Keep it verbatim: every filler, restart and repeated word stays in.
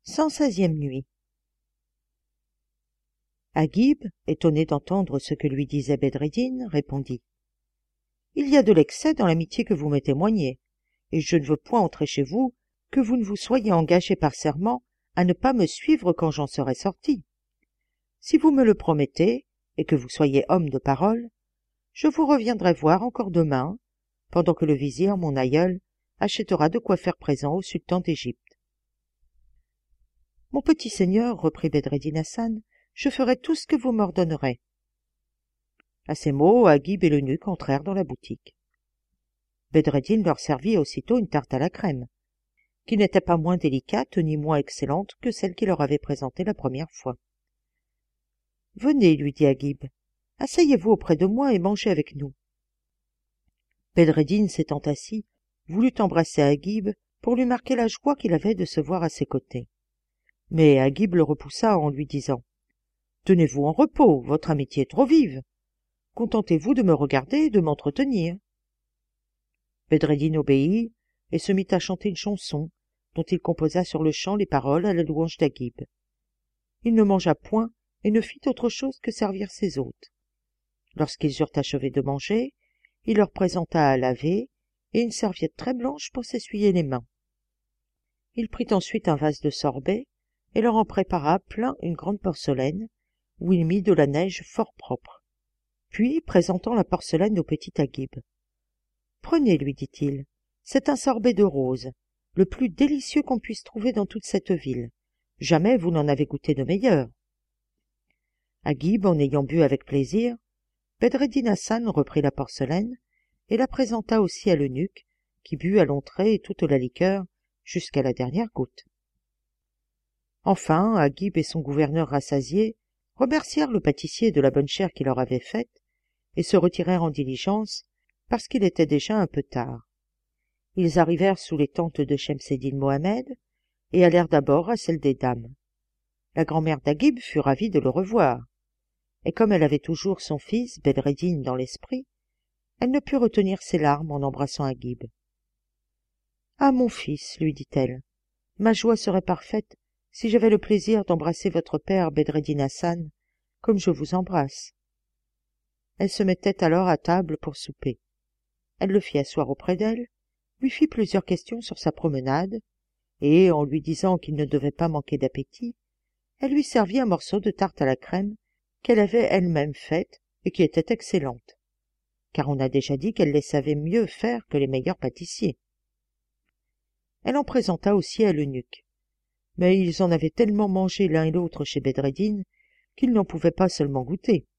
cent seizième nuit. Aghib, étonné d'entendre ce que lui disait Bedreddin, répondit « Il y a de l'excès dans l'amitié que vous me témoignez, et je ne veux point entrer chez vous que vous ne vous soyez engagé par serment à ne pas me suivre quand j'en serai sorti. Si vous me le promettez, et que vous soyez homme de parole, je vous reviendrai voir encore demain, pendant que le vizir, mon aïeul, achètera de quoi faire présent au sultan d'Égypte. » « Mon petit seigneur, reprit Bedreddin Hassan, je ferai tout ce que vous m'ordonnerez. » À ces mots, Aghib et l'eunuque entrèrent dans la boutique. Bedreddin leur servit aussitôt une tarte à la crème, qui n'était pas moins délicate ni moins excellente que celle qu'il leur avait présentée la première fois. « Venez, lui dit Aghib, asseyez-vous auprès de moi et mangez avec nous. » Bedreddin, s'étant assis, voulut embrasser Aghib pour lui marquer la joie qu'il avait de se voir à ses côtés. Mais Aghib le repoussa en lui disant « Tenez-vous en repos, votre amitié est trop vive. Contentez-vous de me regarder et de m'entretenir. » Bedreddin obéit et se mit à chanter une chanson dont il composa sur le champ les paroles à la louange d'Aghib. Il ne mangea point et ne fit autre chose que servir ses hôtes. Lorsqu'ils eurent achevé de manger, il leur présenta à laver et une serviette très blanche pour s'essuyer les mains. Il prit ensuite un vase de sorbet et leur en prépara plein une grande porcelaine, où il mit de la neige fort propre. Puis, présentant la porcelaine au petit Aghib, « Prenez, lui dit-il, c'est un sorbet de rose, le plus délicieux qu'on puisse trouver dans toute cette ville. Jamais vous n'en avez goûté de meilleur. » Aghib, en ayant bu avec plaisir, Bedreddin Hassan reprit la porcelaine et la présenta aussi à l'eunuque, qui but à l'entrée toute la liqueur jusqu'à la dernière goutte. Enfin, Aghib et son gouverneur rassasiés remercièrent le pâtissier de la bonne chère qu'il leur avait faite et se retirèrent en diligence parce qu'il était déjà un peu tard. Ils arrivèrent sous les tentes de Shemseddin Mohammed et allèrent d'abord à celle des dames. La grand-mère d'Aghib fut ravie de le revoir, et comme elle avait toujours son fils Bedreddin dans l'esprit, elle ne put retenir ses larmes en embrassant Aghib. « Ah, mon fils, lui dit-elle, ma joie serait parfaite si j'avais le plaisir d'embrasser votre père Bedreddin Hassan, comme je vous embrasse. » Elle se mettait alors à table pour souper. Elle le fit asseoir auprès d'elle, lui fit plusieurs questions sur sa promenade, et, en lui disant qu'il ne devait pas manquer d'appétit, elle lui servit un morceau de tarte à la crème qu'elle avait elle-même faite et qui était excellente, car on a déjà dit qu'elle les savait mieux faire que les meilleurs pâtissiers. Elle en présenta aussi à l'eunuque, mais ils en avaient tellement mangé l'un et l'autre chez Bedreddin qu'ils n'en pouvaient pas seulement goûter.